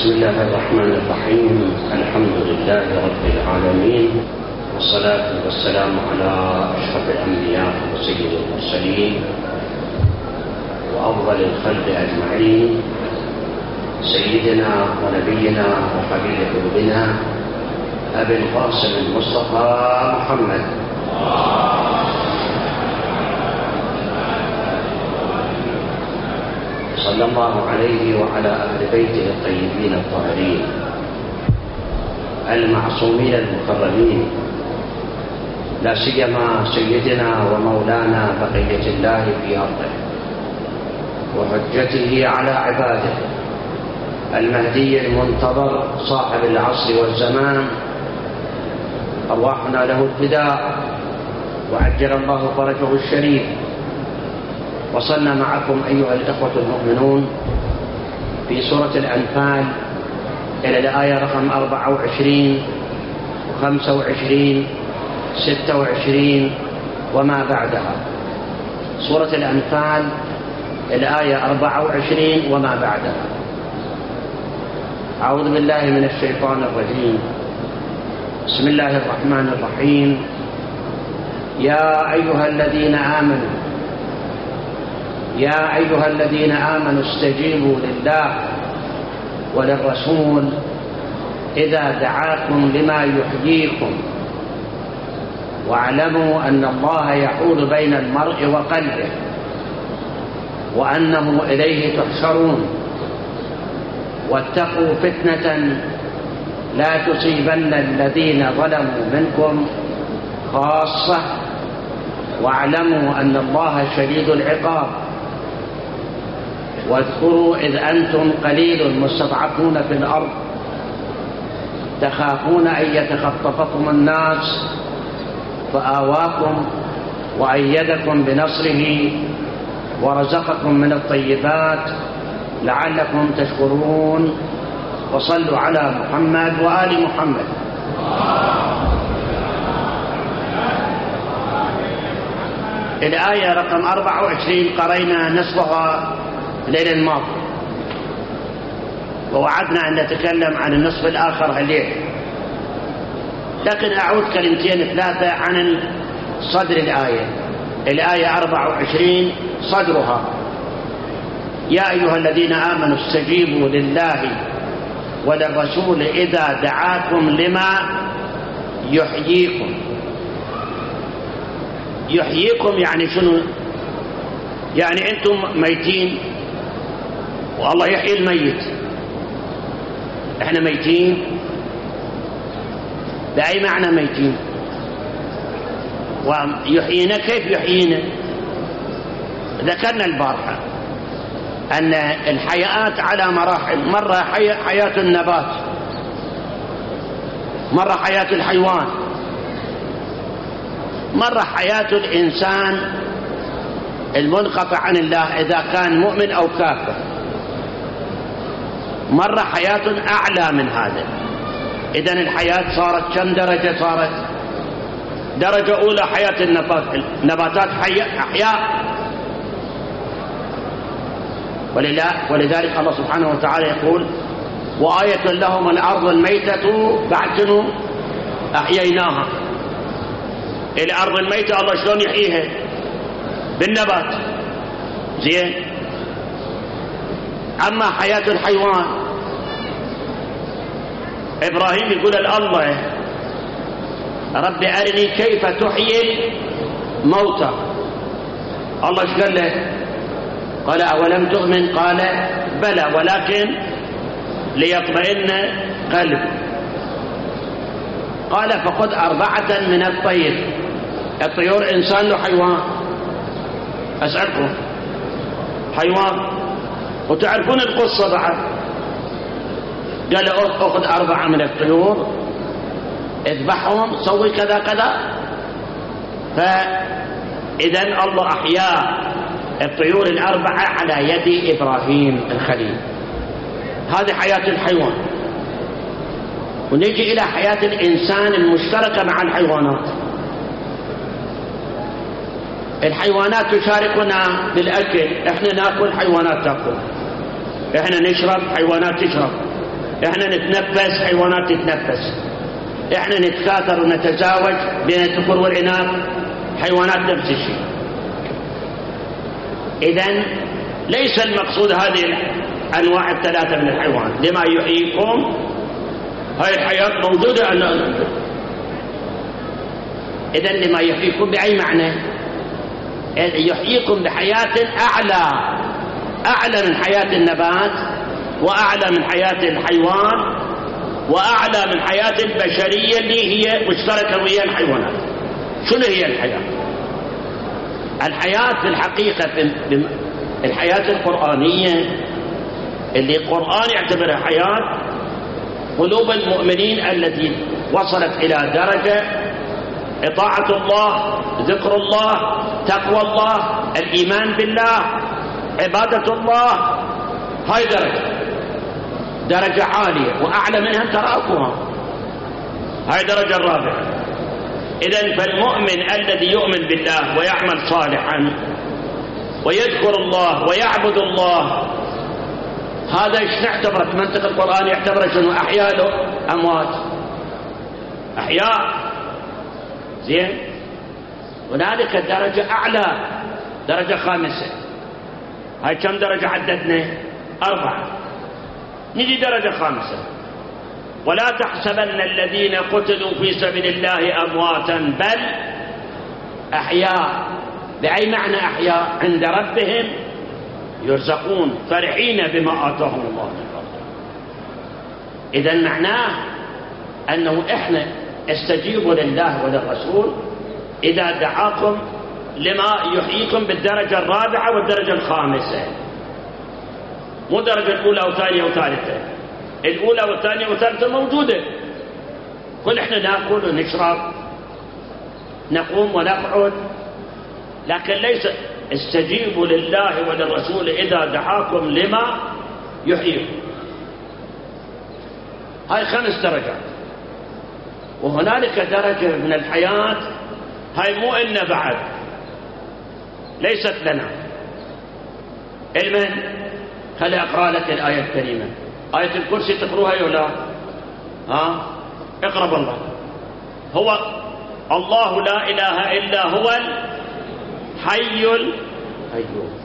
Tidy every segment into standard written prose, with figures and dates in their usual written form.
بسم الله الرحمن الرحيم. الحمد لله رب العالمين، والصلاة والسلام على أشرف الأنبياء وسيد المرسلين وأفضل الخلق أجمعين، سيدنا ونبينا وحبيب قلوبنا أبي القاسم المصطفى محمد صلى الله عليه وعلى أهل بيته الطيبين الطاهرين المعصومين المكرمين، لا سيما سيدنا ومولانا بقية الله في أرضه وحجته على عباده، المهدي المنتظر صاحب العصر والزمان، أرواحنا له الفداء وعجل الله فرجه الشريف. وصلنا معكم أيها الإخوة المؤمنون في سورة الأنفال إلى الآية رقم 24 و25 26 وما بعدها. سورة الأنفال الآية 24 وما بعدها. أعوذ بالله من الشيطان الرجيم. بسم الله الرحمن الرحيم. يا أيها الذين آمنوا استجيبوا لله وللرسول إذا دعاكم لما يحييكم واعلموا أن الله يحول بين المرء وقلبه وأنه إليه تحشرون واتقوا فتنة لا تصيبن الذين ظلموا منكم خاصة واعلموا أن الله شديد العقاب. واذكروا إذ أنتم قليل مستضعفون في الأرض تخافون أن يتخطفكم الناس فآواكم وأيدكم بنصره ورزقكم من الطيبات لعلكم تشكرون. وصلوا على محمد وآل محمد. الآية رقم 24 قرينا نصفها الليل الماضي، ووعدنا أن نتكلم عن النصف الآخر الليل، لكن أعود كلمتين ثلاثة عن صدر الآية. الآية 24 صدرها: يا أيها الذين آمنوا استجيبوا لله وللرسول إذا دعاكم لما يحييكم. يحييكم يعني شنو؟ يعني أنتم ميتين والله يحيي الميت. احنا ميتين، بأي معنى ميتين؟ ويحيينا كيف يحيينا؟ ذكرنا البارحة أن الحياة على مراحل، مرة حياة النبات، مرة حياة الحيوان، مرة حياة الإنسان المنقطع عن الله إذا كان مؤمن أو كافر، مرة حياة أعلى من هذا. إذن الحياة صارت كم درجة؟ صارت درجة أولى حياة النباتات أحياء. ولذلك الله سبحانه وتعالى يقول: وآية لهم الأرض الميتة بعد شنو؟ أحييناها. الأرض الميتة الله شلون يحييها؟ بالنبات. زين. أما حياة الحيوان، إبراهيم يقول الله: رب أرني كيف تحيي الموتى. الله ايش قال له؟ قال: أولم تؤمن؟ قال: بلى ولكن ليطمئن قلبي. قال: فخذ 4 من الطير. الطيور إنسان له حيوان؟ أسألكم، حيوان. وتعرفون القصة بعد. قال: أخذ 4 من الطيور، اذبحهم، سوي كذا كذا. فإذن الله أحيا الطيور 4 على يد إبراهيم الخليل. هذه حياة الحيوان. ونجي إلى حياة الإنسان المشتركة مع الحيوانات. الحيوانات تشاركنا بالأكل، احنا ناكل، حيوانات تاكل، احنا نشرب، حيوانات تشرب، احنا نتنفس، حيوانات تتنفس. احنا نتكاثر ونتزاوج بين الذكور والإناث، حيوانات نفس الشيء. إذن ليس المقصود هذه الأنواع الثلاثة من الحيوان. لما يحييكم، هاي الحياة موجودة. إذن لما يحييكم بأي معنى؟ يحييكم بحياة أعلى من حياة النبات، وأعلى من حياة الحيوان، وأعلى من حياة البشرية اللي هي مشتركة ويا الحيوانات. شنو هي الحياة؟ الحياة في الحقيقة في الحياة القرآنية اللي القرآن يعتبرها حياة، قلوب المؤمنين التي وصلت إلى درجة إطاعة الله، ذكر الله، تقوى الله، الإيمان بالله، عبادة الله. هاي درجة عالية، وأعلى منها تراكها. هاي درجة الرابعة. إذن فالمؤمن الذي يؤمن بالله ويعمل صالحا ويذكر الله ويعبد الله، هذا ايش نعتبره؟ منطق القرآن يعتبره شنو؟ أحياء له أموات، أحياء. زين. هنالك درجة أعلى، درجة خامسة. هاي كم درجة عددنا؟ 4. نجي درجة خامسة: ولا تحسبن الذين قتلوا في سبيل الله أمواتا بل أحياء. بأي معنى أحياء؟ عند ربهم يرزقون فرحين بما آتاهم الله من فضله. إذن معناه أنه إحنا استجيبوا لله وللرسول إذا دعاكم لما يحييكم بالدرجة الرابعة والدرجة الخامسة، مو درجة الأولى وثانية وثالثة. الأولى والثانية والثالثة موجودة، كل إحنا نأكل ونشرب، نقوم ونقعد، لكن ليس استجيبوا لله وللرسول إذا دعاكم لما يحييكم. هاي 5 درجات. وهنالك درجة من الحياة، هاي مو إلنا بعد، ليست لنا. المن خلي أقرأ لك الآية الكريمة، آية الكرسي تقروها ولا؟ اقرب الله. هو الله لا إله إلا هو الحي القيوم.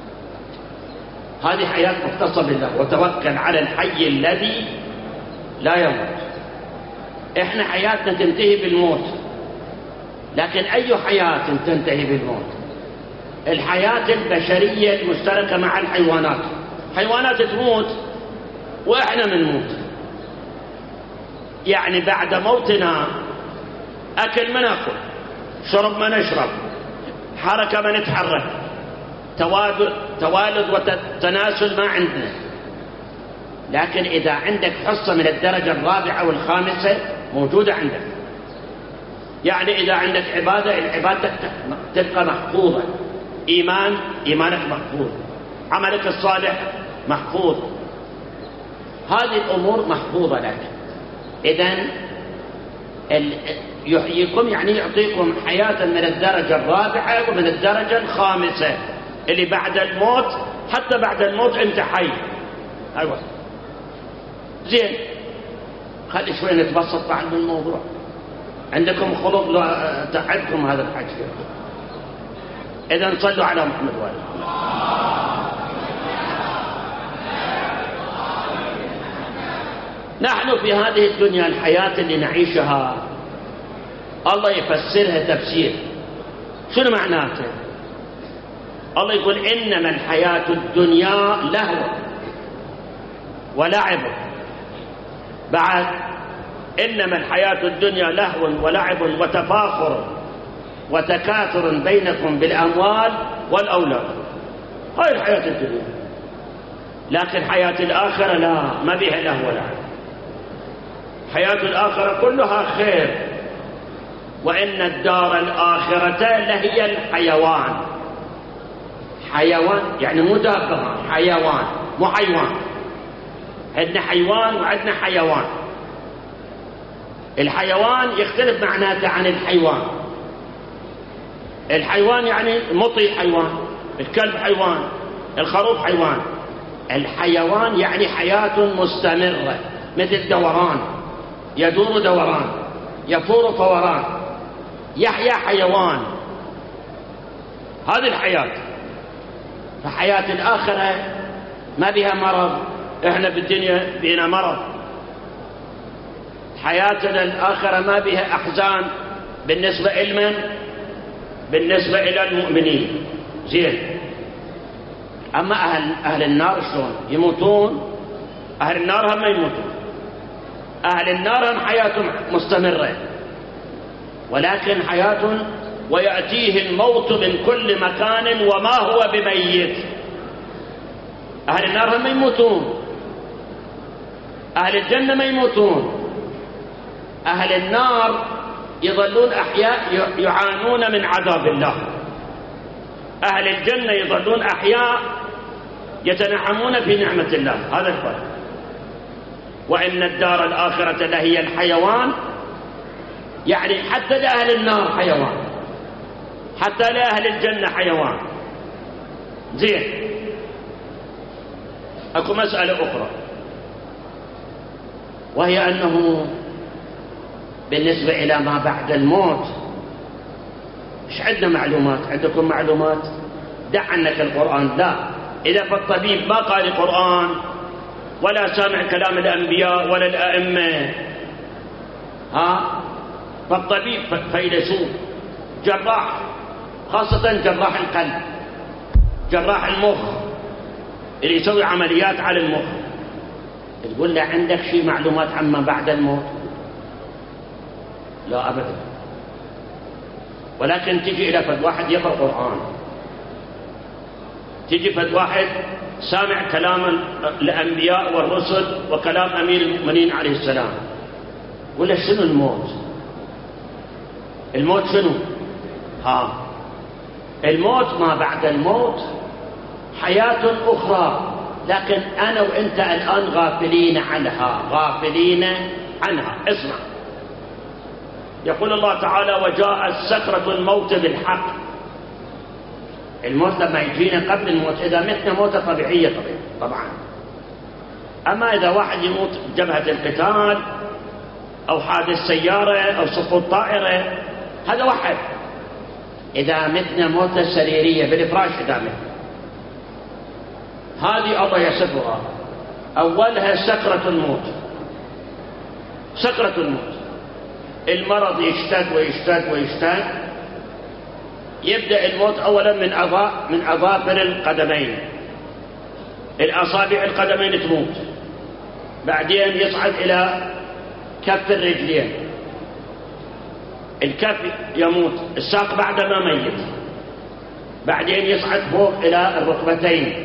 هذه حياة مختصة بالله. وتوكل على الحي الذي لا يموت. احنا حياتنا تنتهي بالموت، لكن أي حياة تنتهي بالموت؟ الحياة البشرية المشتركة مع الحيوانات. حيوانات تموت وإحنا منموت، يعني بعد موتنا أكل ما نأكل، شرب ما نشرب، حركة ما نتحرك، توالد وتناسل ما عندنا. لكن إذا عندك حصة من الدرجة الرابعة والخامسة موجودة عندك، يعني إذا عندك عبادة، العبادة تبقى محفوظة، إيمانك محفوظ، عملك الصالح محفوظ، هذه الأمور محفوظة لك. إذن يحييكم يعني يعطيكم حياة من الدرجة الرابعة ومن الدرجة الخامسة، اللي بعد الموت، حتى بعد الموت أنت حي. أيوة زين. خلي شوي نتبسط بعد من الموضوع. عندكم خلط عندكم هذا الحكي. إذن صلوا على محمد وآله. نحن في هذه الدنيا الحياة اللي نعيشها الله يفسرها تفسير. شنو معناته؟ الله يقول إنما الحياة الدنيا لهو ولعب. بعد إنما الحياة الدنيا لهو ولعب وتفاخر وتكاثر بينكم بالأموال والأولاد. هاي الحياة الدنيا. لكن حياة الآخرة لا، ما بها لهو ولعب. حياة الآخرة كلها خير. وإن الدار الآخرة لهي الحيوان. حيوان يعني مو دابة، حيوان مو حيوان. عندنا حيوان وعندنا حيوان. الحيوان يختلف معناته عن الحيوان. الحيوان يعني مطي حيوان، الكلب حيوان، الخروف حيوان. الحيوان يعني حياة مستمرة، مثل دوران، يدور دوران، يفور فوران، يحيا حيوان. هذه الحياة. فحياة الآخرة ما بها مرض. إحنا بالدنيا بينا مرض. حياتنا الآخرة ما بها أحزان بالنسبة إلمن؟ بالنسبة إلى المؤمنين. زين. أما أهل النار شلون؟ يموتون. أهل النار هم يموتون. أهل النار هم حياتهم مستمرة، ولكن حياة ويأتيه الموت من كل مكان وما هو بميت. أهل النار هم يموتون، أهل الجنة ما يموتون. أهل النار يظلون أحياء يعانون من عذاب الله، أهل الجنة يظلون أحياء يتنعمون في نعمة الله. هذا الفرق. وإن الدار الآخرة لهي الحيوان، يعني حتى لأهل النار حيوان، حتى لأهل الجنة حيوان. زين. أكو مسألة أخرى، وهي أنه بالنسبة إلى ما بعد الموت مش عندنا معلومات. عندكم معلومات؟ دع عنك القرآن. لا، إذا فالطبيب ما قال القرآن ولا سامع كلام الأنبياء ولا الأئمة، فالطبيب فيلسوف، جراح، خاصة جراح القلب، جراح المخ اللي يسوي عمليات على المخ، تقول له عندك شيء معلومات عما بعد الموت؟ لا أبدا. ولكن تجي إلى فد واحد يقرأ قرآن، تجي فد واحد سامع كلام الأنبياء والرسل وكلام أمير المؤمنين عليه السلام، ولا شنو الموت؟ الموت شنو؟ الموت ما بعد الموت حياة أخرى، لكن أنا وإنت الآن غافلين عنها، غافلين عنها. اسمع، يقول الله تعالى: وجاءت سكرة الموت بالحق. الموت لما يجينا قبل الموت، إذا متنا موتة طبيعية طبعا. أما إذا واحد يموت بجبهة القتال أو حادث سيارة أو سقوط طائرة، هذا واحد. إذا متنا موتة سريرية بالفراش، إذا متنا، هذه الله يصفها. أولها سكرة الموت. سكرة الموت، المرض يشتد ويشتد ويشتد. يبدأ الموت أولا من أظافر القدمين، الأصابع القدمين تموت، بعدين يصعد إلى كف الرجلين، الكف يموت، الساق بعد ما ميت، بعدين يصعد فوق إلى الركبتين،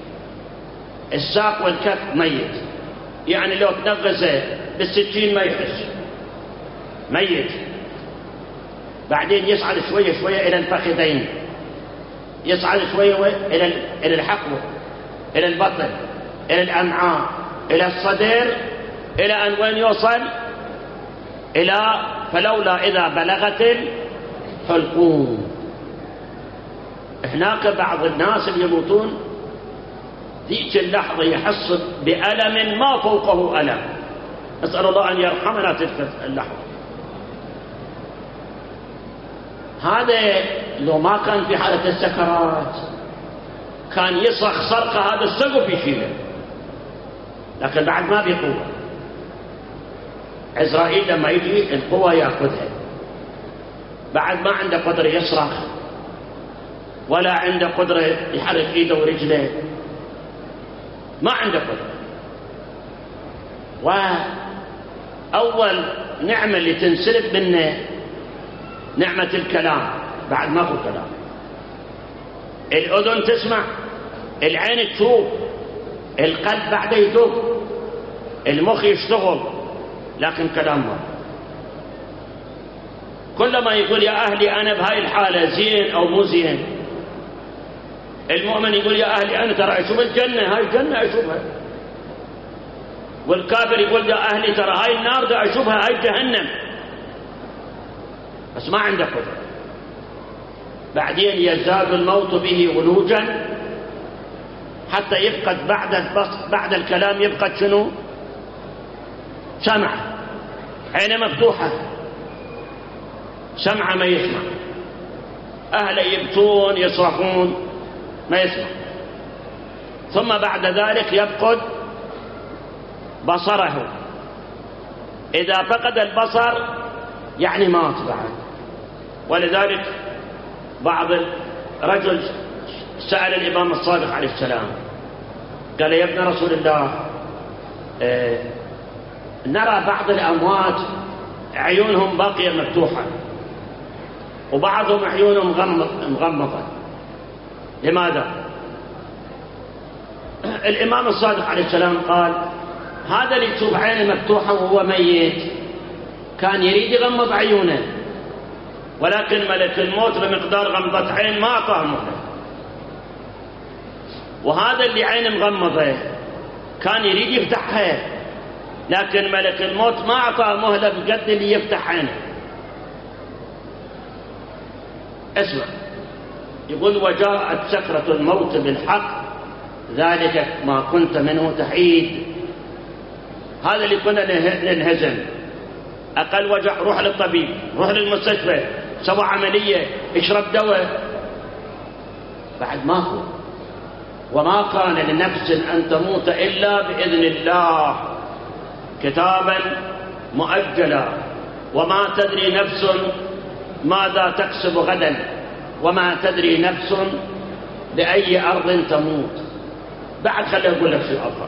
الساق والكف ميت، يعني لو تنغزه بالسكين ما يحس، ميت. بعدين يصعد شوية شوية إلى الفخذين، يصعد شوية إلى الحقوة، إلى البطن، إلى الأمعاء، إلى الصدر، إلى أن وين يوصل؟ إلى فلولا إذا بلغت الحلقوم. هناك بعض الناس اللي يموتون ذيك اللحظة يحس بألم ما فوقه ألم. أسأل الله أن يرحمنا تلك اللحظة. هذا لو ما كان في حالة السكرات كان يصرخ صرخة هذا السقف يشيله، لكن بعد ما بقوة. عزرائيل لما يجي القوة يأخذها، بعد ما عنده قدرة يصرخ ولا عنده قدرة يحرك ايده ورجله، ما عنده قدرة. وأول نعمة اللي تنسلب منه نعمة الكلام، بعد ما هو كلام. الأذن تسمع، العين تشوف، القلب بعده يدق، المخ يشتغل، لكن كلام ما. كلما يقول يا أهلي أنا بهاي الحالة زين أو مو زين، المؤمن يقول يا أهلي أنا ترى أشوف الجنة، هاي الجنة أشوفها. والكافر يقول يا أهلي ترى هاي النار دا أشوفها، هاي جهنم. بس ما عنده قدرة. بعدين يزداد الموت به ولوجا حتى يفقد بعد الكلام، يفقد شنو؟ سمع، عينه مفتوحة، سمع ما يسمع، أهله يبكون يصرخون ما يسمع، ثم بعد ذلك يفقد بصره. إذا فقد البصر يعني مات بعد. ولذلك بعض رجل سأل الإمام الصادق عليه السلام قال: يا ابن رسول الله، نرى بعض الأموات عيونهم باقية مفتوحة وبعضهم عيونهم مغمضة، لماذا؟ الإمام الصادق عليه السلام قال: هذا اللي تشوف عينه مفتوحة وهو ميت كان يريد يغمض عيونه، ولكن ملك الموت بمقدار غمضة عين ما أعطاه مهلة. وهذا اللي عينه مغمضة كان يريد يفتحها، لكن ملك الموت ما أعطاه مهلة بقد اللي يفتح عينه. اسمع، يقول: وجاءت سكرة الموت بالحق ذلك ما كنت منه تحيد. هذا اللي كنا ننهزم، أقل وجع روح للطبيب، روح للمستشفى، سوى عملية، اشرب دواء، بعد ما هو. وما كان لنفس أن تموت إلا بإذن الله كتابا مؤجلا، وما تدري نفس ماذا تكسب غدا، وما تدري نفس بأي أرض تموت. بعد خليه أقول لك شيء آخر.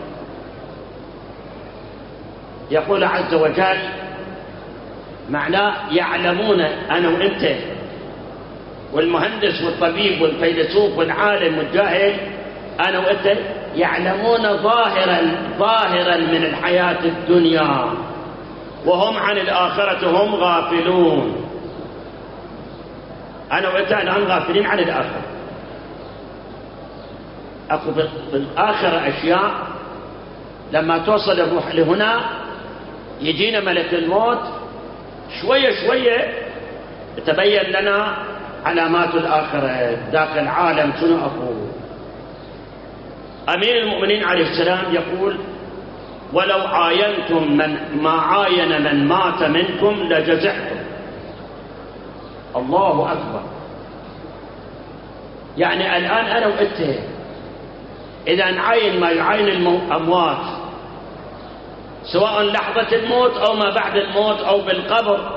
يقول عز وجل معناه يعلمون أنا وإنت والمهندس والطبيب والفيلسوف والعالم والجاهل، أنا وإنت يعلمون ظاهرا من الحياة الدنيا، وهم عن الآخرة هم غافلون. أنا وإنت الآن غافلين عن الآخرة. أكو بالآخرة أشياء لما توصل الروح لهنا يجينا ملك الموت شوية شوية تبين لنا علامات الآخرة، ذاك العالم شنو أكو. أمير المؤمنين عليه السلام يقول: ولو عاينتم ما عاين من مات منكم لجزعتم. الله أكبر. يعني الآن أنا وإنت إذا نعاين ما يعاين الأموات، سواء لحظة الموت أو ما بعد الموت أو بالقبر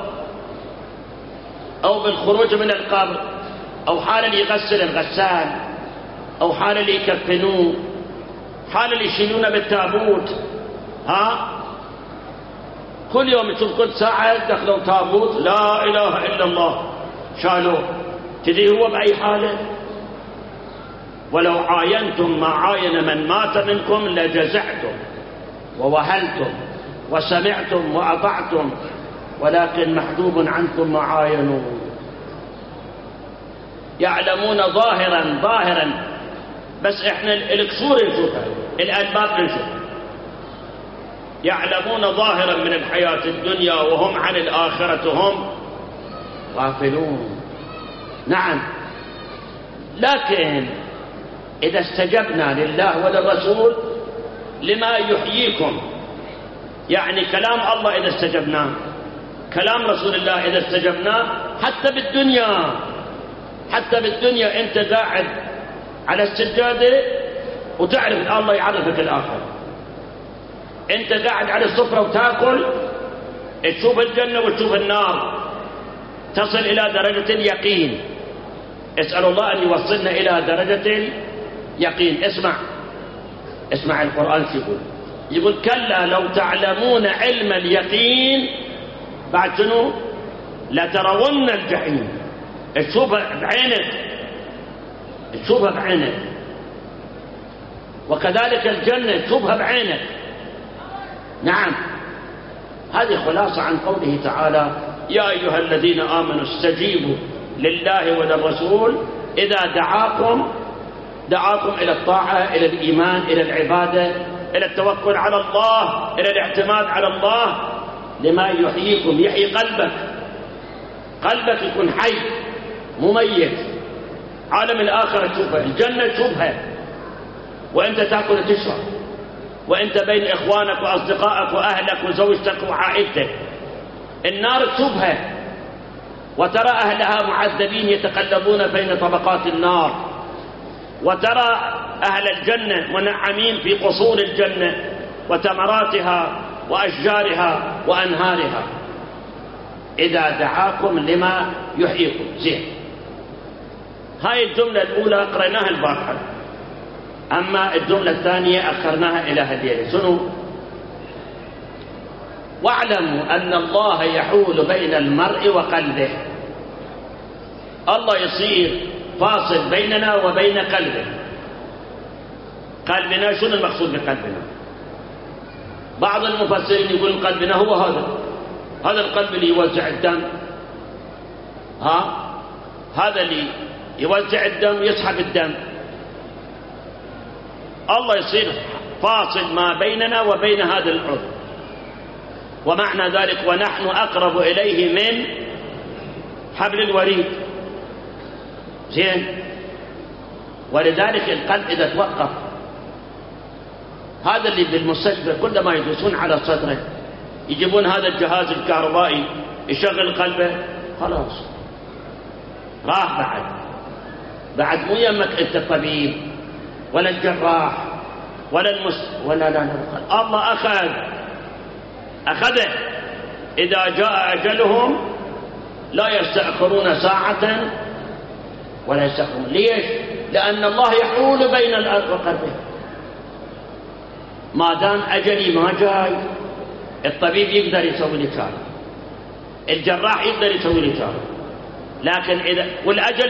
أو بالخروج من القبر أو حال اللي يغسل الغسال أو حال اللي يكفنوه، حال اللي يشيلونه بالتابوت، كل يوم تشوف كل ساعة دخلوا تابوت لا إله إلا الله شالوه، تدري هو بأي حالة؟ ولو عاينتم ما عاين من مات منكم لجزعتم ووهلتم وسمعتم وأطعتم، ولكن محجوب عنكم ما عاينوا. يعلمون ظاهرا، بس احنا الكسور نشوفها، الألباب نشوفها. يعلمون ظاهرا من الحياة الدنيا وهم عن الآخرة هم غافلون. نعم، لكن إذا استجبنا لله وللرسول لما يحييكم، يعني كلام الله إذا استجبناه، كلام رسول الله إذا استجبناه، حتى بالدنيا أنت قاعد على السجادة وتعرف الله يعرفك الآخر، أنت قاعد على السفرة وتأكل تشوف الجنة وتشوف النار، تصل إلى درجة اليقين. اسأل الله أن يوصلنا إلى درجة اليقين. اسمع القرآن شو يقول: كلا لو تعلمون علم اليقين بعد شنو لترون الجحيم. تشوفها بعينك، وكذلك الجنة تشوفها بعينك. نعم، هذه خلاصة عن قوله تعالى: يا أيها الذين آمنوا استجيبوا لله وللرسول إذا دعاكم إلى الطاعة، إلى الإيمان، إلى العبادة، إلى التوكل على الله، إلى الاعتماد على الله، لما يحييكم، يحيي قلبك يكون حي مميت. عالم الآخرة تشوفها، الجنة تشوفها وأنت تأكل وتشرب، وأنت بين إخوانك وأصدقائك وأهلك وزوجتك وعائلتك. النار تشوفها وترى أهلها معذبين يتقلبون بين طبقات النار، وترى أهل الجنة منعمين في قصور الجنة وثمراتها وأشجارها وأنهارها. إذا دعاكم لما يحييكم. زين، هاي الجملة الأولى قرأناها البارحة، أما الجملة الثانية أخرناها إلى هالليلة. شنو؟ واعلموا أن الله يحول بين المرء وقلبه. الله يصير فاصل بيننا وبين قلبه. قلبنا شنو المقصود بقلبنا؟ بعض المفسرين يقول قلبنا هو هذا القلب اللي يوزع الدم، هذا اللي يوزع الدم يسحب الدم. الله يصير فاصل ما بيننا وبين هذا العضو، ومعنى ذلك ونحن أقرب إليه من حبل الوريد. زين، ولذلك القلب إذا توقف، هذا اللي بالمستشفى كلما يدوسون على صدره يجيبون هذا الجهاز الكهربائي يشغل قلبه، خلاص راح. بعد مو يمك أنت الطبيب ولا الجراح ولا لا الله أخذه. إذا جاء أجلهم لا يستأخرون ساعة ولا يستأخرون. ليش؟ لأن الله يحول بين الأرض وقلبه. ما دام أجلي ما جاي، الطبيب يقدر يسوي لي شغله، الجراح يقدر يسوي لي شغله، لكن إذا والأجل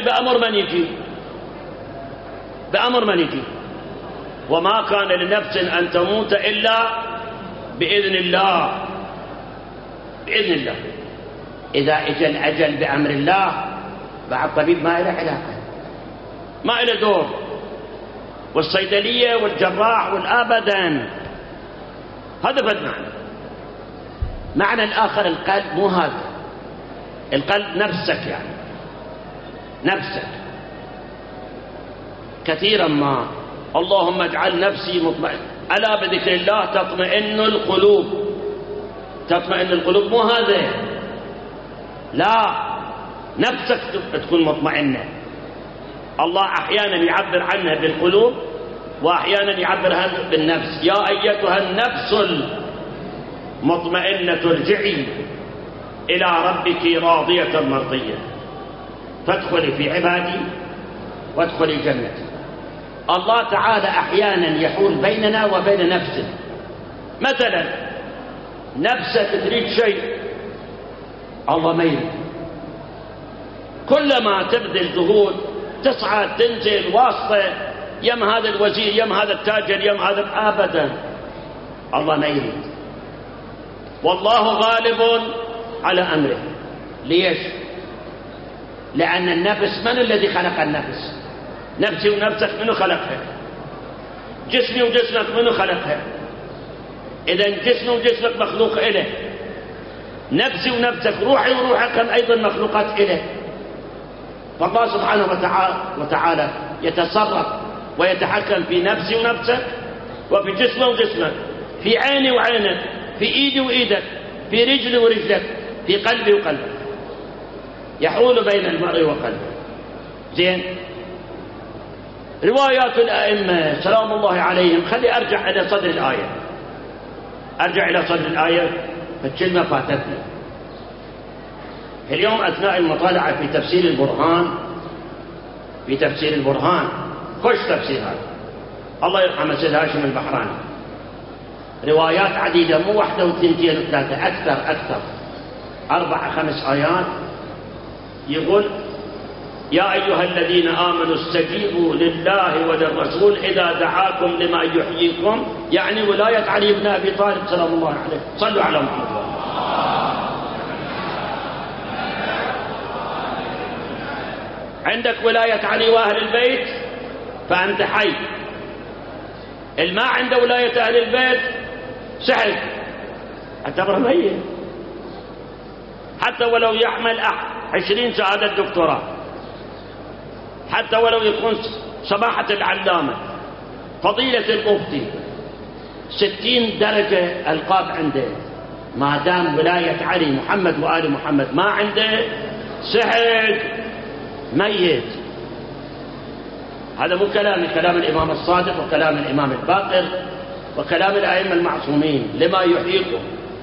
بأمر من يجي. وما كان لنفس أن تموت إلا بإذن الله. إذا اجى الأجل بأمر الله، بعد الطبيب ما له علاقة، ما له دور، والصيدلية والجراح والأبدا. هذا بد معنى الآخر. القلب مو هذا، القلب نفسك، يعني نفسك. كثيرا ما اللهم اجعل نفسي مطمئن، ألا بذكر الله تطمئن القلوب. تطمئن القلوب مو هذا، لا، نفسك تكون مطمئنة. الله أحيانا يعبر عنها بالقلوب وأحيانا يعبرها بالنفس. يا أيتها النفس المطمئنة ارجعي إلى ربك راضية مرضية فادخلي في عبادي وادخلي جنتي. الله تعالى أحيانا يحول بيننا وبين نفسه. مثلا نفسك تريد شيء، الله ما يريد. كلما تبذل جهود تصعد تنزل واسطة، يم هذا الوزير يم هذا التاجر يم هذا، أبدا الله ما يريد. والله غالب على أمره. ليش؟ لأن النفس، من الذي خلق النفس؟ نفسي ونفسك منو خلقها؟ جسمي وجسمك منو خلقها؟ إذا جسمي وجسمك مخلوق إله. نفسي ونفسك، روحي وروحك أيضا مخلوقات إله. فالله سبحانه وتعالى يتصرف ويتحكم في نفسي ونفسك، وفي جسمي وجسمك، في عيني وعينك، في إيدي وإيدك، في رجلي ورجلك، في قلبي وقلبك. يحول بين المرء وقلبه. زين، روايات الأئمة سلام الله عليهم. خلي أرجع إلى صدر الآية. فالكلمة فاتتني اليوم أثناء المطالعة في تفسير البرهان. خش تفسير هذا، الله يرحمه سيد هاشم البحراني. روايات عديدة، مو واحدة وثنتين وثلاثة، أكثر 4-5 آيات. يقول يا أيها الذين آمنوا استجيبوا لله وللرسول إذا دعاكم لما يحييكم، يعني ولاية علي بن أبي طالب سلام الله عليه. صلوا على محمد. عندك ولاية علي وأهل البيت فأنت حي. الما عنده ولاية أهل البيت سحر، اعتبره ميت، حتى ولو يحمل 20 شهادة دكتوراه، حتى ولو يكون سماحة العلامة، فضيلة المفتي، 60 درجة ألقاب عنده، ما دام ولاية علي محمد وآل محمد ما عنده سحق ميت. هذا مو كلامي، كلام الإمام الصادق وكلام الإمام الباقر وكلام الأئمة المعصومين لما يحييكم.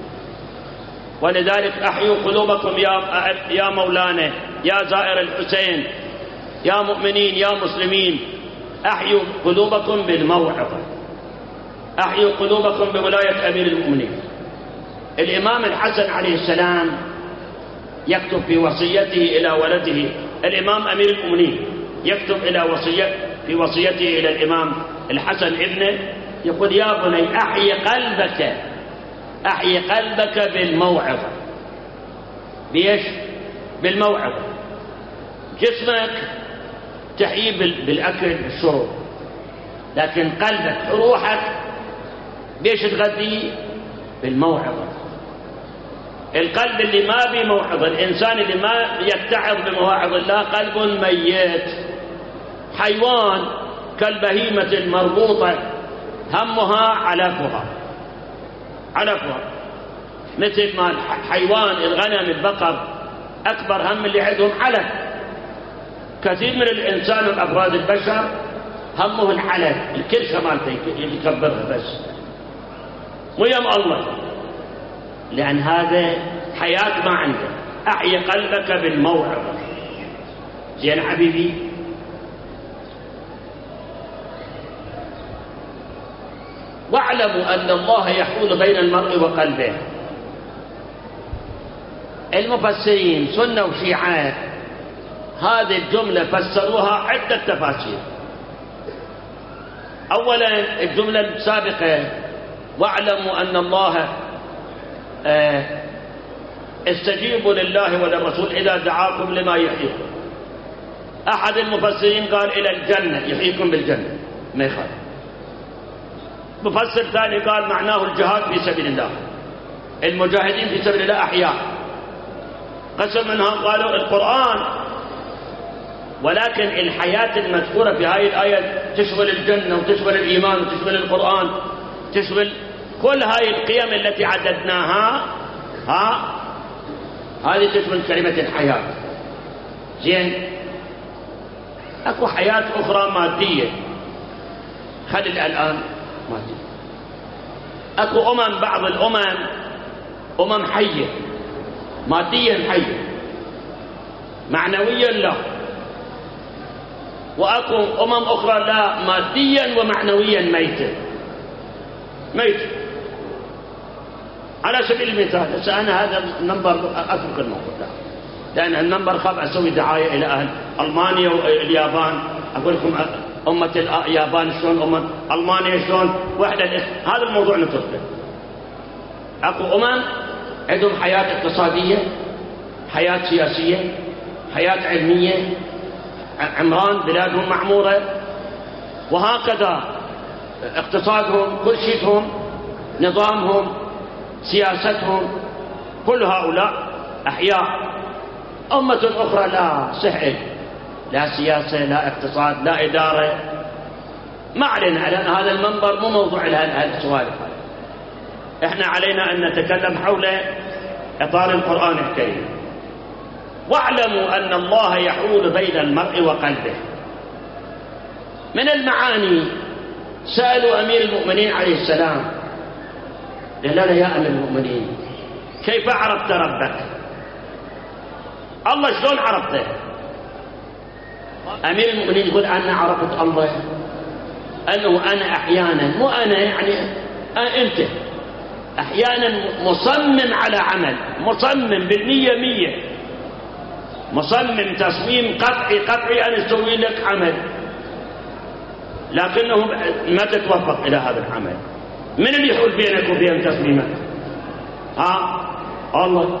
ولذلك أحيوا قلوبكم يا مولانا، يا زائر الحسين، يا مؤمنين يا مسلمين، أحيوا قلوبكم بالموعظة، أحيوا قلوبكم بولاية أمير المؤمنين. الإمام الحسن عليه السلام يكتب في وصيته إلى ولده الإمام أمير المؤمنين، يكتب في وصيته إلى الإمام الحسن ابنه، يقول يا بني أحيي قلبك، أحيي قلبك بالموعظة. بإيش؟ بالموعظة. جسمك تحييه بالأكل بالشرب، لكن قلبك روحك بإيش تغذيه؟ بالموعظة. القلب اللي ما بموعظة، الإنسان اللي ما يتعظ بمواعظ الله قلب ميت، حيوان كالبهيمة المربوطة همها علفها، مثل ما الحيوان الغنم البقر أكبر هم اللي عندهم علف. كثير من الإنسان وأفراد البشر همه العلف، الكرشة مالته يكبرها بس، مو يم الله، لأن هذا حياة ما عنده. أحيي قلبك بالموعظة. زين حبيبي، واعلموا أن الله يحول بين المرء وقلبه. المفسرين سنة وشيعة هذه الجملة فسروها عدة تفاسير. أولا الجملة السابقة واعلموا أن الله استجيبوا لله وللرسول إذا دعاكم لما يحييكم. أحد المفسرين قال إلى الجنة، يحييكم بالجنة، ما يخالف. مفسر ثاني قال معناه الجهاد في سبيل الله، المجاهدين في سبيل الله أحياء. قسم منهم قالوا القرآن، ولكن الحياة المذكورة في هذه الآية تشمل الجنة وتشمل الإيمان وتشمل القرآن، تشمل كل هذه القيم التي عددناها، هذه تشمل كلمة الحياة. زين، اكو حياة أخرى مادية، خلي الآن مادية. اكو بعض الأمم حية، ماديا حية، معنويا لا. واكو أخرى لا، ماديا ومعنويا ميتة. على سبيل المثال، أنا هذا المنبر أترك الموضوع ده، لأن المنبر خاف أسوي دعاية إلى أهل ألمانيا واليابان، أقول لكم أمة اليابان شلون، ألمانيا شلون، هذا الموضوع نتركه. أكو عندهم حياة اقتصادية، حياة سياسية، حياة علمية، عمران بلادهم معمورة، وهكذا اقتصادهم، كل شيءهم، نظامهم، سياستهم، كل هؤلاء أحياء. أمة أخرى لا سحر، لا سياسة، لا اقتصاد، لا إدارة. ما علينا، لأن هذا المنبر مو موضوع لهذه السوالف. إحنا علينا أن نتكلم حول إطار القرآن الكريم. واعلموا أن الله يحول بين المرء وقلبه. من المعاني، سألوا أمير المؤمنين عليه السلام، قال له يا أمير المؤمنين كيف عرفت ربك؟ الله شلون عرفته؟ أمير المؤمنين يقول أنا عرفت الله أنه أنا أحيانا، مو أنا يعني أنت أحيانا مصمم على عمل، مصمم بالمية مية، مصمم تصميم قطعي أن يسوي لك عمل، لكنه ما تتوفق إلى هذا العمل. من اللي يحول بينك وبين تصميمك؟ الله.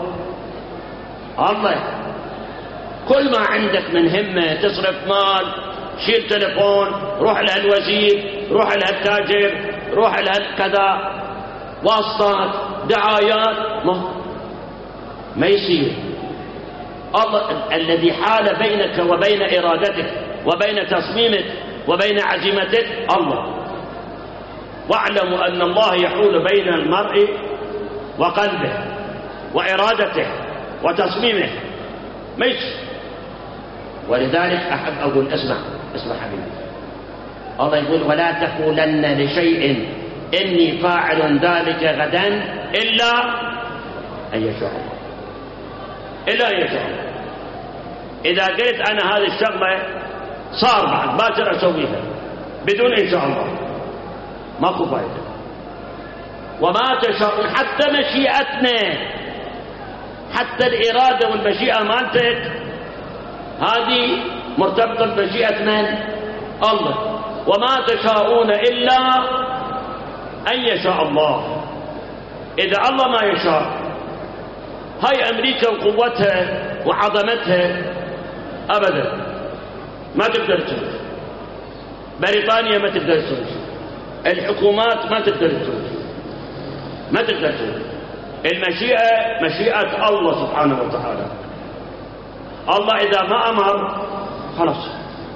كل ما عندك من همة تصرف مال، شيل تلفون، روح لهالوزير، روح لهالتاجر، روح لهالكذا، واسطات، دعايات، ما يصير. الله الذي حال بينك وبين إرادتك وبين تصميمك وبين عزيمتك، الله. واعلموا أن الله يحول بين المرء وقلبه وإرادته وتصميمه مش. ولذلك أحب أقول اسمع حبيبي، الله يقول ولا تقولن لشيء إني فاعل ذلك غدا إلا أن يشاء الله. إلا أن يشاء الله. إذا قلت أنا هذه الشغلة صار بعد باكر أسويها بدون إن شاء الله ماكو فائدة. وما تشاءون، حتى مشيئتنا، حتى الإرادة والمشيئة مالتك هذه مرتبطة بمشيئة من؟ الله. وما تشاءون إلا أن يشاء الله. إذا الله ما يشاء، هاي أمريكا وقوتها وعظمتها أبدا ما تقدر تسوي، بريطانيا ما تقدر تسوي، الحكومات ما تقدر تسوي، ما تقدر تسوي. المشيئة مشيئة الله سبحانه وتعالى. الله إذا ما أمر خلاص.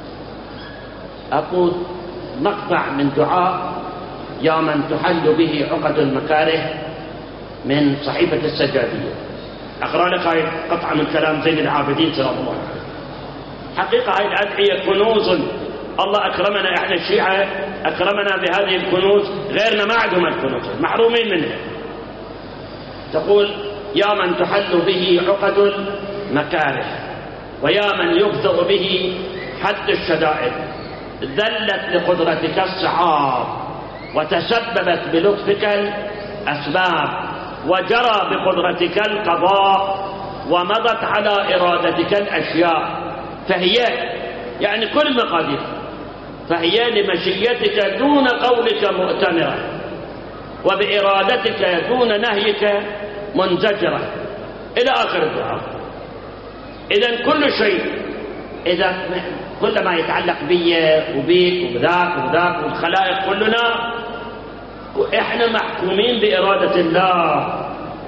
أقول مقطع من دعاء يا من تحل به عقد المكاره من صحيفة السجادية. أقرأ لك هاي قطعة من كلام زين العابدين سلام الله عليه. حقيقة هاي الأدعية كنوز الله أكرمنا، إحنا الشيعة أكرمنا بهذه الكنوز، غيرنا ما عندهم الكنوز، محرومين منها. تقول يا من تحل به عقد المكاره ويا من يبدأ به حد الشدائد، ذلت لقدرتك الصعاب وتسببت بلطفك الأسباب وجرى بقدرتك القضاء ومضت على إرادتك الأشياء، فهي يعني كل المقادير فهي لمشيتك دون قولك مؤتمرة وبإرادتك دون نهيك منزجرة إلى آخر الدعاء. إذن كل شيء إذا كل ما يتعلق بي وبيك وبذاك وبذاك والخلائق كلنا إحنا محكومين بإرادة الله.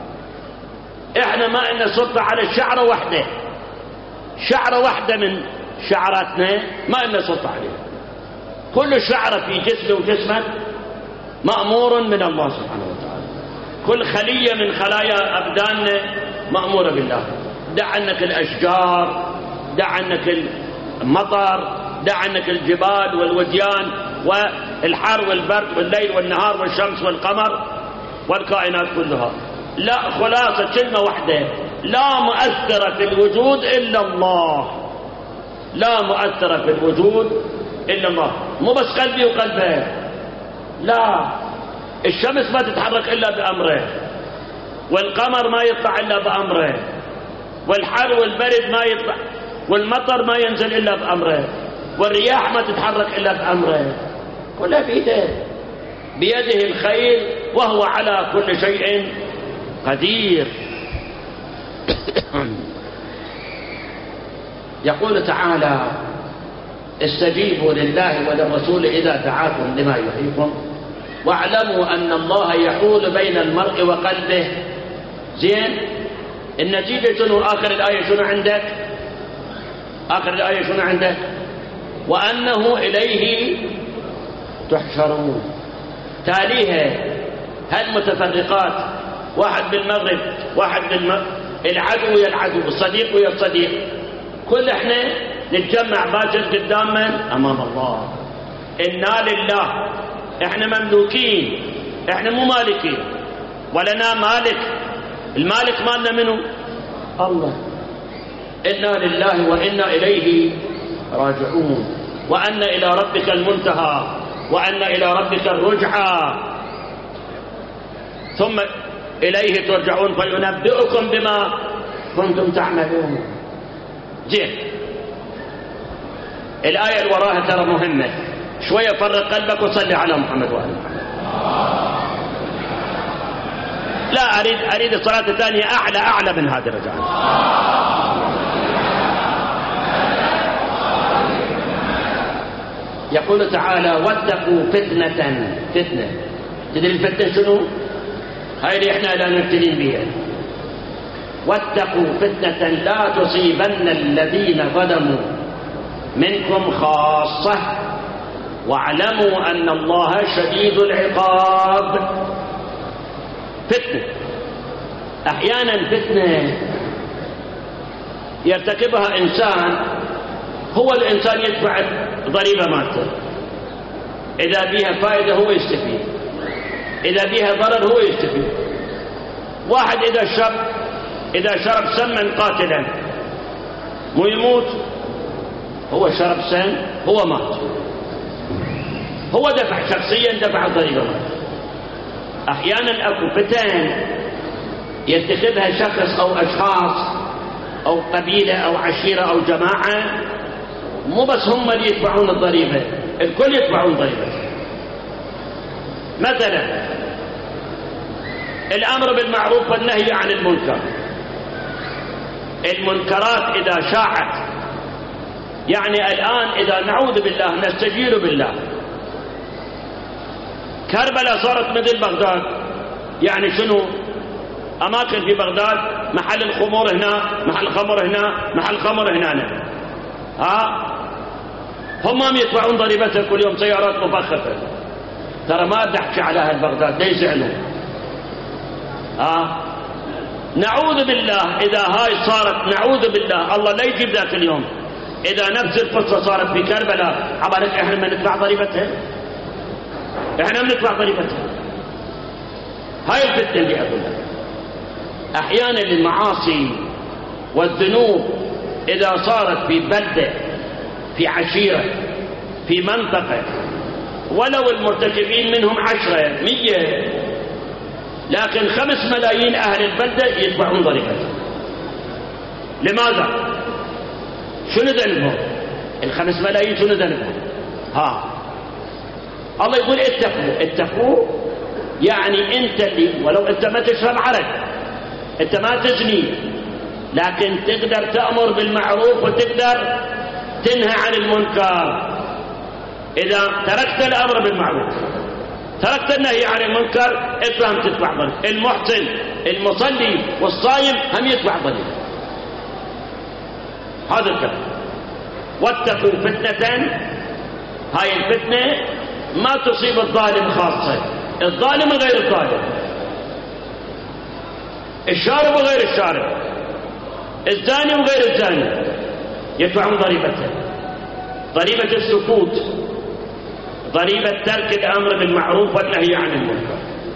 إحنا ما إن سلطة على الشعرة واحدة، شعرة واحدة من شعراتنا ما إن سلطة عليها. كل شعرة في جسمي وجسمك مأمور من الله سبحانه وتعالى. كل خلية من خلايا أبداننا مأمورة بالله. دع عنك الأشجار، دع عنك المطر، دع عنك الجبال والوديان والحر والبرد والليل والنهار والشمس والقمر والكائنات كلها. لا، خلاصة كلمة واحدة، لا مؤثر في الوجود إلا الله. لا مؤثر في الوجود إلا الله. مو بس قلبي وقلبه، لا، الشمس ما تتحرك إلا بأمره، والقمر ما يطلع إلا بأمره، والحر والبرد ما يطلع، والمطر ما ينزل إلا بأمره، والرياح ما تتحرك إلا بأمره. كلها بيده، بيده الخير وهو على كل شيء قدير. يقول تعالى استجيبوا لله وللرسول إذا دعاكم لما يحييكم واعلموا أن الله يحول بين المرء وقلبه. زين، النتيجة شنو؟ آخر الآية شنو عندك؟ آخر الآية شنو عندك؟ وأنه إليه تحشرون. تاليها هل متفرقات، واحد بالمغرب واحد العدو ويا العدو، الصديق ويا الصديق، كل احنا نتجمع باكر قدام من؟ أمام الله. إنا لله، احنا مملوكين، احنا مو مالكين، ولنا مالك. المالك مالنا منه؟ الله. إنا لله وإنا إليه راجعون، وأن إلى ربك المنتهى، وأن إلى ربك الرجعى، ثم إليه ترجعون فينبئكم بما كنتم تعملون. زين، الآية اللي وراها ترى مهمة شوية، فرق قلبك وصلي على محمد وآل محمد. لا، أريد الصلاة الثانية أعلى من هذا الرجال. يقول تعالى واتقوا فتنة. تدري الفتنة شنو؟ هاي اللي احنا لا نبتلين بها. واتقوا فتنة لا تصيبن الذين ظلموا منكم خاصة واعلموا أن الله شديد العقاب. فتنة، أحيانا فتنة يرتكبها إنسان هو الإنسان يدفع ضريبة مالته، إذا بيها فائدة هو يستفيد، إذا بيها ضرر هو يستفيد. واحد إذا شرب سما قاتلا مو يموت، هو شرب سم هو مات، هو دفع شخصيا دفع ضريبة مالته. أحيانا أكو فتن يتخذها شخص أو أشخاص أو قبيلة أو عشيرة أو جماعة، مو بس هم اللي يدفعون الضريبة، الكل يدفعون ضريبة. مثلا الأمر بالمعروف والنهي عن المنكر، المنكرات إذا شاعت، يعني الآن إذا نعوذ بالله نستجير بالله كربلاء صارت مثل بغداد، يعني شنو؟ أماكن في بغداد محل الخمور هنا، محل الخمر هنا، محل الخمر هنا، هم يدفعون ضريبتها كل يوم سيارات مفخخة. ترى ما تحكي على أهل بغداد ليس يزعلوا. نعوذ بالله إذا هاي صارت، نعوذ بالله الله لا يجيب ذاك اليوم، إذا نفس القصة صارت في كربلاء، عبالك إحنا ما ندفع ضريبتها؟ إحنا بندفع ضريبتها. هاي الفتنة اللي أقول لك. أحيانا المعاصي والذنوب إذا صارت في بلدة، في عشيرة، في منطقة، ولو المرتكبين منهم 10 100، لكن 5 ملايين أهل البلدة يدفعون ضريبتها. لماذا؟ شنو ذنبهم؟ 5 ملايين شنو ذنبهم؟ الله يقول اتقوا، يعني انت اللي ولو انت ما تشرب عرق، انت ما تزني، لكن تقدر تأمر بالمعروف وتقدر تنهى عن المنكر. إذا تركت الأمر بالمعروف، تركت النهي عن المنكر، افهم تدفع ضريبة. المحسن المصلي والصائم هم يدفع ضريبة. هذا الكلام. واتقوا فتنة، هاي الفتنة ما تصيب الظالم خاصة، الظالم وغير الظالم، الشارب وغير الشارب، الزاني وغير الزاني يدفعون ضريبته. ضريبة السكوت، ضريبة ترك الأمر بالمعروف والنهي عن المنكر.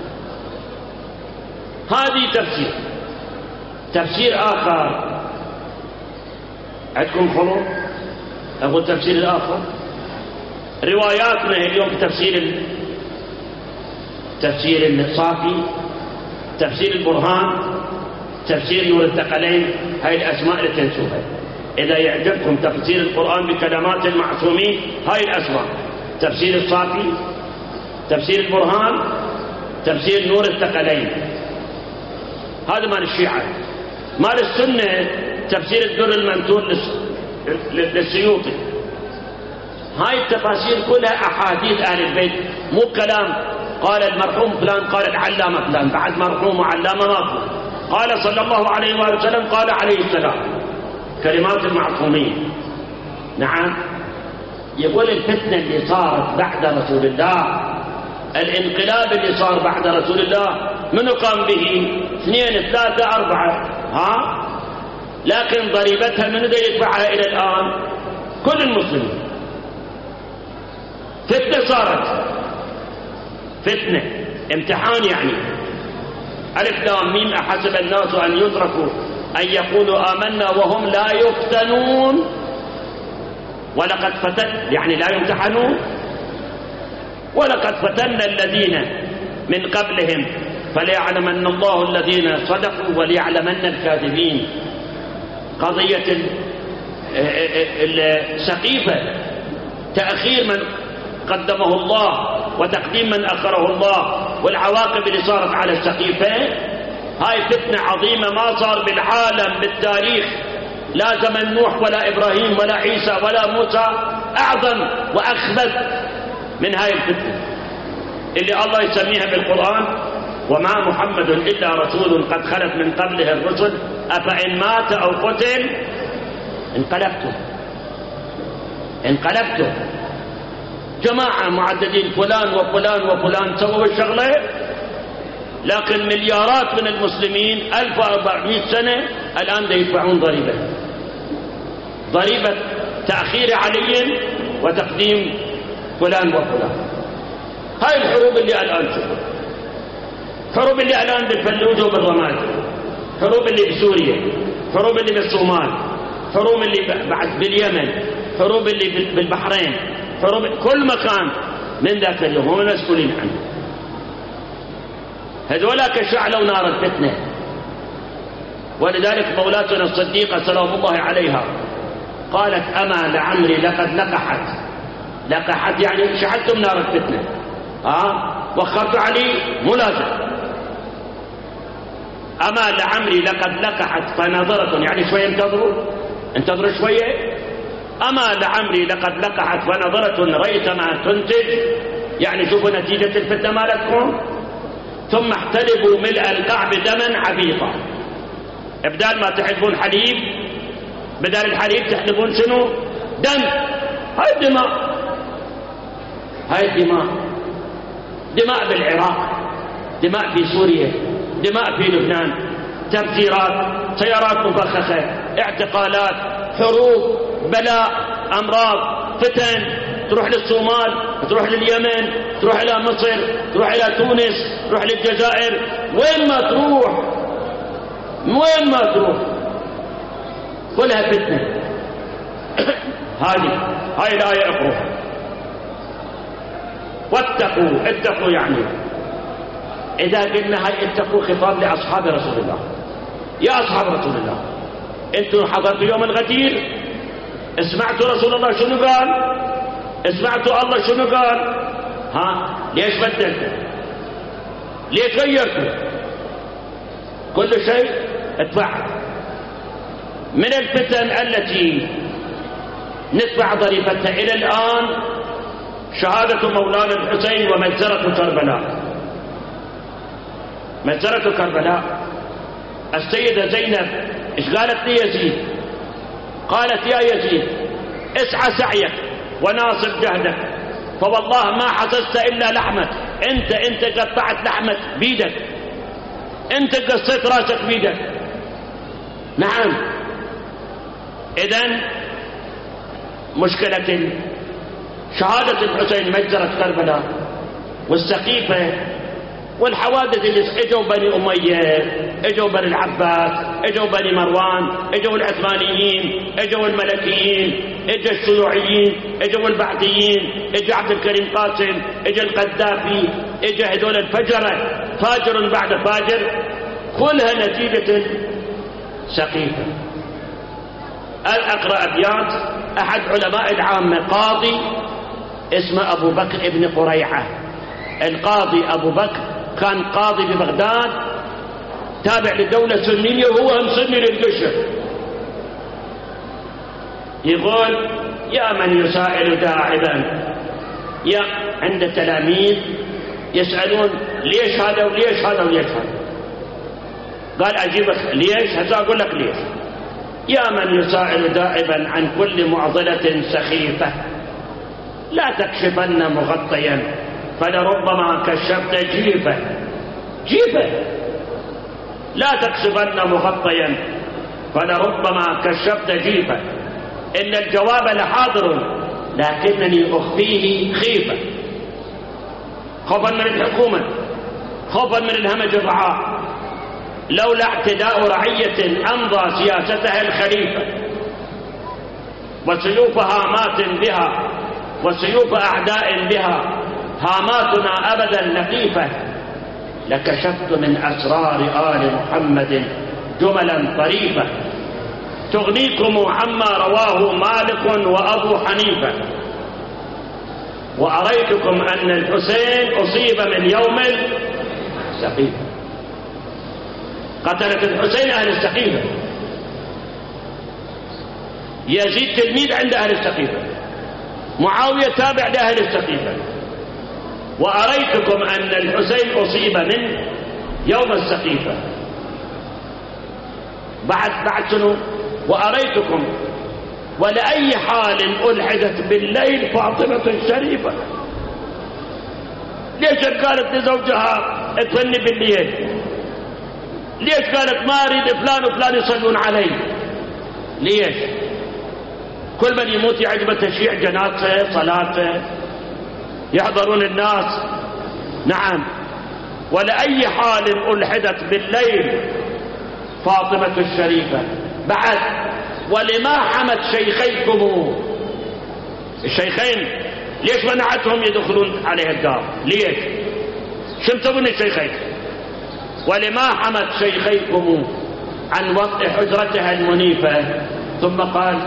هذه تفسير آخر. عندكم خلو؟ أقول تفسير الآخر. رواياتنا اليوم تفسير الصافي، تفسير البرهان، تفسير نور الثقلين، هاي الأسماء اللي تنسوها. إذا يعجبكم تفسير القرآن بكلمات المعصومين، هاي الأسماء: تفسير الصافي، تفسير البرهان، تفسير نور الثقلين. هذا مال الشيعة. مال السنة تفسير الدر المنثور للسيوطي. هاي التفاسير كلها أحاديث أهل البيت، مو كلام قال المرحوم فلان قال العلامة فلان، بعد مرحوم وعلامة ماكو. قال صلى الله عليه وآله وسلم، قال عليه السلام، كلمات المعصومين. نعم. يقول الفتنة اللي صارت بعد رسول الله، الانقلاب اللي صار بعد رسول الله، من قام به؟ 2 3 4، لكن ضريبتها من ذا يدفعها إلى الآن؟ كل المسلمين. فتنة صارت، فتنة امتحان، يعني ألف لام ميم أحسب الناس أن يتركوا أن يقولوا آمنا وهم لا يفتنون ولقد فتن، يعني لا يمتحنون. ولقد فتنا الذين من قبلهم فليعلمن الله الذين صدقوا وليعلمن الكاذبين. قضية السقيفة، تأخير من قدمه الله وتقديم من أخره الله، والعواقب اللي صارت على السقيفة، هاي فتنة عظيمة ما صار بالعالم بالتاريخ، لا زمن نوح ولا إبراهيم ولا عيسى ولا موسى، أعظم وأخبث من هاي الفتنة اللي الله يسميها بالقرآن: وما محمد إلا رسول قد خلت من قبله الرسل أفإن مات أو قتل انقلبتم. جماعة معددين فلان وفلان وفلان سووا الشغلة، لكن مليارات من المسلمين 1400 سنة الآن يدفعون ضريبة تأخير علي وتقديم فلان وفلان. هاي الحروب اللي الآن شوفوا، حروب اللي الآن بالفلوج وبالرماد، حروب اللي بسوريا، حروب اللي بالصومال، حروب اللي بعد باليمن، حروب اللي بالبحرين، حروب كل مكان من ذاك اليوم هم المسؤولين عنه. هذولاك شعلوا نار الفتنة. ولذلك مولاتنا الصديقة سلام الله عليها قالت أما لعمري لقد لقحت يعني شعلتم نار الفتنة، وخرت علي ملازم. أما لعمري لقد لقحت فنظرة يعني شوية انتظروا شوية. أما لعمري لقد لقحت فنظرة رأيت ما تنتج، يعني شوفوا نتيجة الفتنة مالتكم. ثم احتلبوا ملء الكعب دما عبيطا، بدال ما تحلبون حليب، بدال الحليب تحلبون شنو؟ دم. هاي الدماء، هاي دماء بالعراق، دماء في سوريا، دماء في لبنان، تفجيرات، سيارات مفخخة، اعتقالات، حروب، بلاء، أمراض، فتن. تروح للصومال، تروح لليمن، تروح إلى مصر، تروح إلى تونس، تروح للجزائر، وين ما تروح كلها فتنة. هاي الآية اقروها. اتقوا يعني إذا قلنا هاي اتقوا خطاب لأصحاب رسول الله. يا أصحاب رسول الله، أنتم حضرتوا يوم الغدير، اسمعتوا رسول الله شنو قال، اسمعتوا الله شنو قال، ليش بدلتوا، ليش غيرتوا؟ كل شيء اتبع. من الفتن التي ندفع ضريبتها إلى الآن شهادة مولانا الحسين ومجزرة كربلاء. مجزرة كربلاء السيدة زينب ايش قالت لي يزيد؟ قالت يا يزيد اسعى سعيك وناصب جهدك، فوالله ما حصدت إلا لحمك. انت قطعت لحمك بيدك، انت قصيت راسك بيدك. نعم. إذن مشكلة شهادة الحسين مجزرة كربلاء والسقيفة والحوادث اللي اجوا بني أمية، اجوا بني العباس، اجوا بني مروان، اجوا العثمانيين، اجوا الملكيين، اجوا الشيوعيين، اجوا البعثيين، اجوا عبد الكريم قاسم، اجوا القذافي، اجوا هذول الفجرة، فاجر بعد فاجر، كلها نتيجة سقيفة. أقرأ أبيات أحد علماء العامة، قاضي اسمه أبو بكر ابن قريعة. القاضي أبو بكر كان قاضي ببغداد تابع للدولة السنية، وهو هم سني للقشر. يقول يا من يسائل داعبا، يا عند تلاميذ يسألون ليش هذا وليش هذا وليش هذا، قال أجيبك ليش، هذا أقول لك ليش. يا من يسائل دائبا عن كل معضلة سخيفة، لا تكشفن مغطيا فلربما كشفت جيفة. لا تكشفن مغطيا فلربما كشفت جيفة، إن الجواب لحاضر لكنني أخفيه خيفة، خوفا من الحكومة، خوفا من الهمج الرعاع، لولا اعتداء رعية أمضى سياستها الخليفة، وسيوف هامات بها وسيوف أعداء بها، هاماتنا أبدا لطيفة، لكشفت من أسرار آل محمد جملا طريفة، تغنيكم عما رواه مالك وأبو حنيفة، وأريتكم أن الحسين أصيب من يوم السقيفة. قتلت الحسين أهل السقيفة، يزيد تلميذ عند أهل السقيفة، معاوية تابع لأهل السقيفة. وأريتكم أن الحسين أصيب من يوم السقيفة. بعد شنو؟ وأريتكم ولأي حال ألحدت بالليل فاطمة الشريفة. ليش قالت لزوجها اتفني بالليل؟ ليش قالت ما أريد فلان وفلان يصلون علي؟ ليش؟ كل من يموت يعجبه تشييع جنازته، صلاته، يحضرون الناس. نعم. ولأي حال ألحدت بالليل فاطمة الشريفة. بعد ولما حمت شيخيكم، الشيخين ليش منعتهم يدخلون عليه الدار؟ ليش؟ شو تبون الشيخين؟ ولما حمت شيخيكم عن وطء حجرتها المنيفة. ثم قال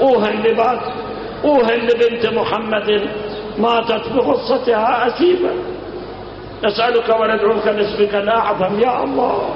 اوها لبنت محمد ماتت بغصتها أسيبا، نسألك وندعوك باسمك الأعظم يا الله.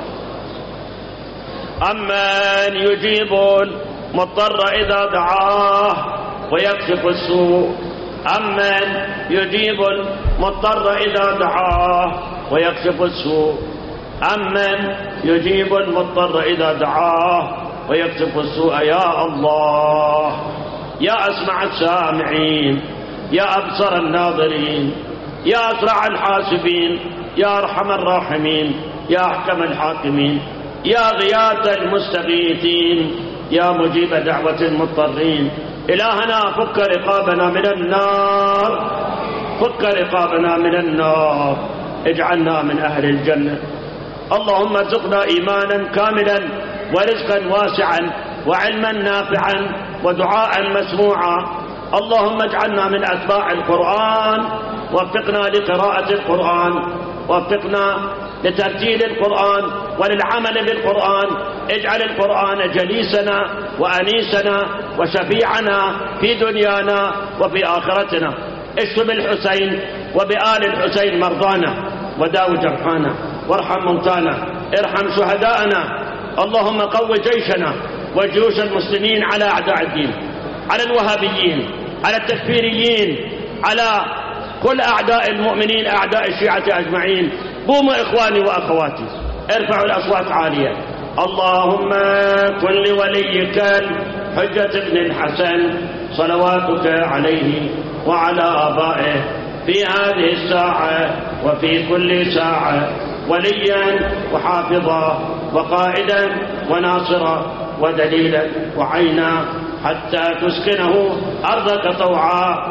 أمن يجيب المضطر إذا دعاه ويكشف السوء. أمن يجيب المضطر إذا دعاه ويكشف السوء. أمن يجيب المضطر إذا دعاه ويكشف السوء. يا الله، يا أسمع السامعين، يا أبصر الناظرين، يا أسرع الحاسبين، يا أرحم الراحمين، يا أحكم الحاكمين، يا غياث المستغيثين، يا مجيب دعوة المضطرين. إلهنا فك رقابنا من النار، فك رقابنا من النار، اجعلنا من أهل الجنة. اللهم ارزقنا إيمانا كاملا ورزقا واسعا وعلما نافعا ودعاء مسموعا. اللهم اجعلنا من أتباع القرآن، وفقنا لقراءة القرآن، وفقنا لترتيل القرآن وللعمل بالقرآن. اجعل القرآن جليسنا وأنيسنا وشفيعنا في دنيانا وفي آخرتنا. اشف بالحسين وبآل الحسين مرضانا، وداو جرحانا، وارحم موتانا، ارحم شهداءنا. اللهم قو جيشنا وجيوش المسلمين على أعداء الدين، على الوهابيين، على التكفيريين، على كل أعداء المؤمنين، أعداء الشيعة أجمعين. قوموا إخواني وأخواتي، ارفعوا الأصوات عالية. اللهم كن لوليك الحجة بن الحسن صلواتك عليه وعلى آبائه في هذه الساعة وفي كل ساعة وليا وحافظا وقائدا وناصرا ودليلا وعينا، حتى تسكنه أرضك طوعا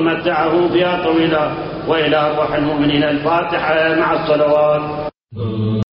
وتمتعه فيها طويلا. وإلى أرواح المؤمنين الفاتحة مع الصلوات.